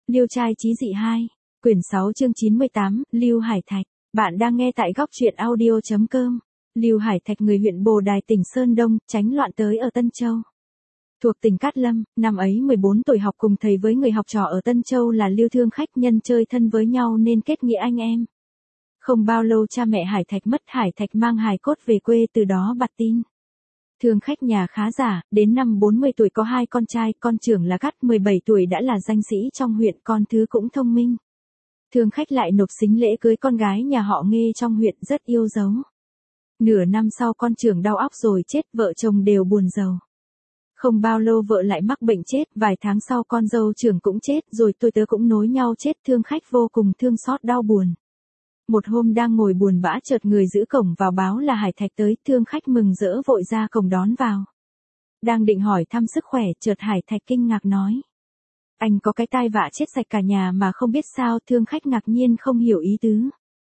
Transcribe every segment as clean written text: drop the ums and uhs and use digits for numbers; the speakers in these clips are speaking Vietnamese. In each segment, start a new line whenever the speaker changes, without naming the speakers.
Liêu trai chí dị 2, quyển 6 chương 98, Lưu Hải Thạch. Bạn đang nghe tại góc truyện audio.com. Lưu Hải Thạch người huyện Bồ Đài tỉnh Sơn Đông, tránh loạn tới ở Tân Châu. Thuộc tỉnh Cát Lâm, năm ấy 14 tuổi học cùng thầy với người học trò ở Tân Châu là Lưu Thương Khách, nhân chơi thân với nhau nên kết nghĩa anh em. Không bao lâu cha mẹ Hải Thạch mất, Hải Thạch mang hài cốt về quê, từ đó bặt tin. Thương Khách nhà khá giả, đến năm 40 tuổi có 2 con trai, con trưởng là Cát 17 tuổi đã là danh sĩ trong huyện, con thứ cũng thông minh. Thương Khách lại nộp sính lễ cưới con gái nhà họ Nghê trong huyện, rất yêu dấu. Nửa năm sau con trưởng đau óc rồi chết, vợ chồng đều buồn rầu. Không bao lâu vợ lại mắc bệnh chết, vài tháng sau con dâu trưởng cũng chết, rồi tôi tớ cũng nối nhau chết. Thương Khách vô cùng thương xót đau buồn. Một hôm đang ngồi buồn bã, chợt người giữ cổng vào báo là Hải Thạch tới. Thương Khách mừng rỡ vội ra cổng đón vào. Đang định hỏi thăm sức khỏe, chợt Hải Thạch kinh ngạc nói: anh có cái tai vạ chết sạch cả nhà mà không biết sao. Thương Khách ngạc nhiên không hiểu ý tứ.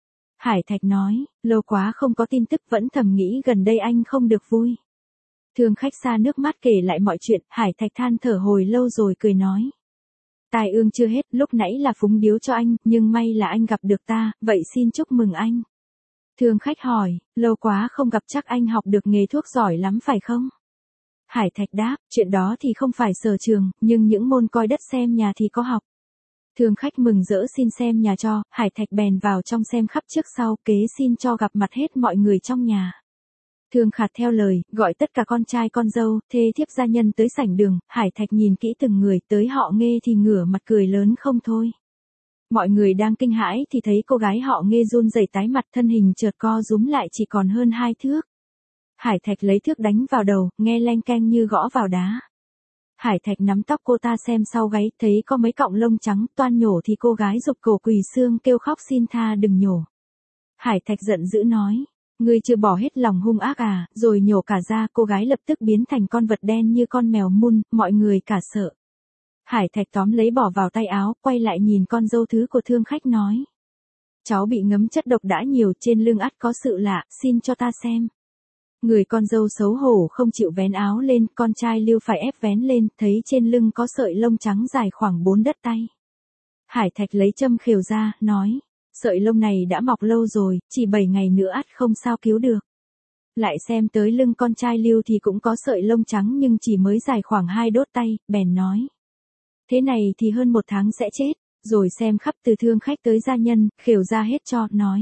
Hải Thạch nói: lâu quá không có tin tức, vẫn thầm nghĩ gần đây anh không được vui. Thương Khách xa nước mắt kể lại mọi chuyện. Hải Thạch than thở hồi lâu rồi cười nói: tai ương chưa hết, lúc nãy là phúng điếu cho anh, nhưng may là anh gặp được ta, vậy xin chúc mừng anh. Thương Khách hỏi: lâu quá không gặp, chắc anh học được nghề thuốc giỏi lắm phải không? Hải Thạch đáp: chuyện đó thì không phải sở trường, nhưng những môn coi đất xem nhà thì có học. Thương Khách mừng rỡ xin xem nhà cho. Hải Thạch bèn vào trong xem khắp trước sau, kế xin cho gặp mặt hết mọi người trong nhà. Thương Khạt theo lời, gọi tất cả con trai con dâu, thê thiếp gia nhân tới sảnh đường. Hải Thạch nhìn kỹ từng người, tới họ Nghê thì ngửa mặt cười lớn không thôi. Mọi người đang kinh hãi thì thấy cô gái họ Nghê run rẩy tái mặt, thân hình chợt co rúm lại chỉ còn hơn 2 thước. Hải Thạch lấy thước đánh vào đầu, nghe leng keng như gõ vào đá. Hải Thạch nắm tóc cô ta xem sau gáy, thấy có mấy cọng lông trắng, toan nhổ thì cô gái giục cổ quỳ xương kêu khóc xin tha đừng nhổ. Hải Thạch giận dữ nói: ngươi chưa bỏ hết lòng hung ác à? Rồi nhổ cả ra. Cô gái lập tức biến thành con vật đen như con mèo mun, mọi người cả sợ. Hải Thạch tóm lấy bỏ vào tay áo, quay lại nhìn con dâu thứ của Thương Khách nói: cháu bị ngấm chất độc đã nhiều, trên lưng ắt có sự lạ, xin cho ta xem. Người con dâu xấu hổ không chịu vén áo lên, con trai Lưu phải ép vén lên, thấy trên lưng có sợi lông trắng dài khoảng 4 đất tay. Hải Thạch lấy châm khều ra, nói: sợi lông này đã mọc lâu rồi, chỉ 7 ngày nữa ắt không sao cứu được. Lại xem tới lưng con trai Lưu thì cũng có sợi lông trắng nhưng chỉ mới dài khoảng 2 đốt tay, bèn nói: thế này thì hơn 1 tháng sẽ chết. Rồi xem khắp từ Thương Khách tới gia nhân, khều ra hết cho, nói: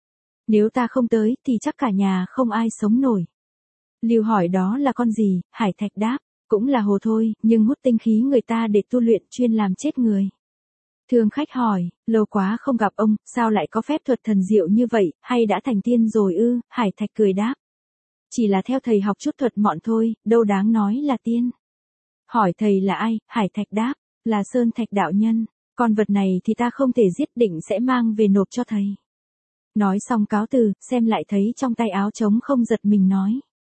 nếu ta không tới thì chắc cả nhà không ai sống nổi. Lưu hỏi đó là con gì? Hải Thạch đáp: cũng là hồ thôi, nhưng hút tinh khí người ta để tu luyện, chuyên làm chết người. Thương Khách hỏi: lâu quá không gặp ông, sao lại có phép thuật thần diệu như vậy, hay đã thành tiên rồi ư? Hải Thạch cười đáp: chỉ là theo thầy học chút thuật mọn thôi, đâu đáng nói là tiên. Hỏi thầy là ai? Hải Thạch đáp: là Sơn Thạch đạo nhân. Con vật này thì ta không thể giết, định sẽ mang về nộp cho thầy. Nói xong cáo từ, xem lại thấy trong tay áo trống không, giật mình nói: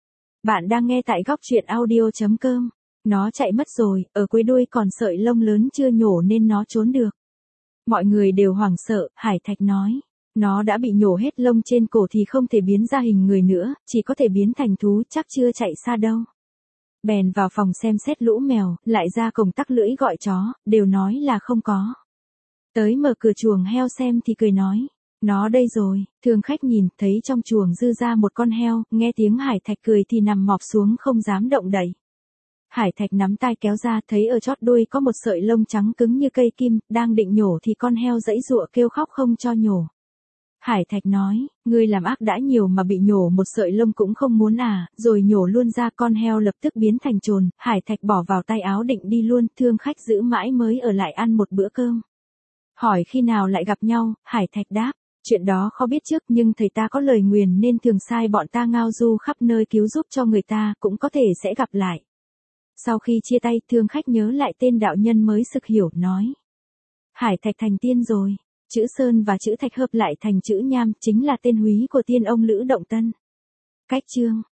bạn đang nghe tại góc truyện audio.com. Nó chạy mất rồi, ở cuối đuôi còn sợi lông lớn chưa nhổ nên nó trốn được. Mọi người đều hoảng sợ. Hải Thạch nói: nó đã bị nhổ hết lông trên cổ thì không thể biến ra hình người nữa, chỉ có thể biến thành thú, chắc chưa chạy xa đâu. Bèn vào phòng xem xét lũ mèo, lại ra cổng tắc lưỡi gọi chó, đều nói là không có. Tới mở cửa chuồng heo xem thì cười nói: nó đây rồi. Thương Khách nhìn, thấy trong chuồng dư ra một con heo, nghe tiếng Hải Thạch cười thì nằm mọp xuống không dám động đậy. Hải Thạch nắm tai kéo ra, thấy ở chót đuôi có một sợi lông trắng cứng như cây kim, đang định nhổ thì con heo giãy giụa kêu khóc không cho nhổ. Hải Thạch nói: ngươi làm ác đã nhiều mà bị nhổ một sợi lông cũng không muốn à? Rồi nhổ luôn ra. Con heo lập tức biến thành trồn. Hải Thạch bỏ vào tay áo định đi luôn. Thương Khách giữ mãi mới ở lại ăn một bữa cơm. Hỏi khi nào lại gặp nhau, Hải Thạch đáp: chuyện đó khó biết trước, nhưng thầy ta có lời nguyền nên thường sai bọn ta ngao du khắp nơi cứu giúp cho người ta, cũng có thể sẽ gặp lại. Sau khi chia tay, Thương Khách nhớ lại tên đạo nhân mới sực hiểu, nói: Hải Thạch thành tiên rồi. Chữ Sơn và chữ Thạch hợp lại thành chữ Nham, chính là tên húy của tiên ông Lữ Động Tân. Cách chương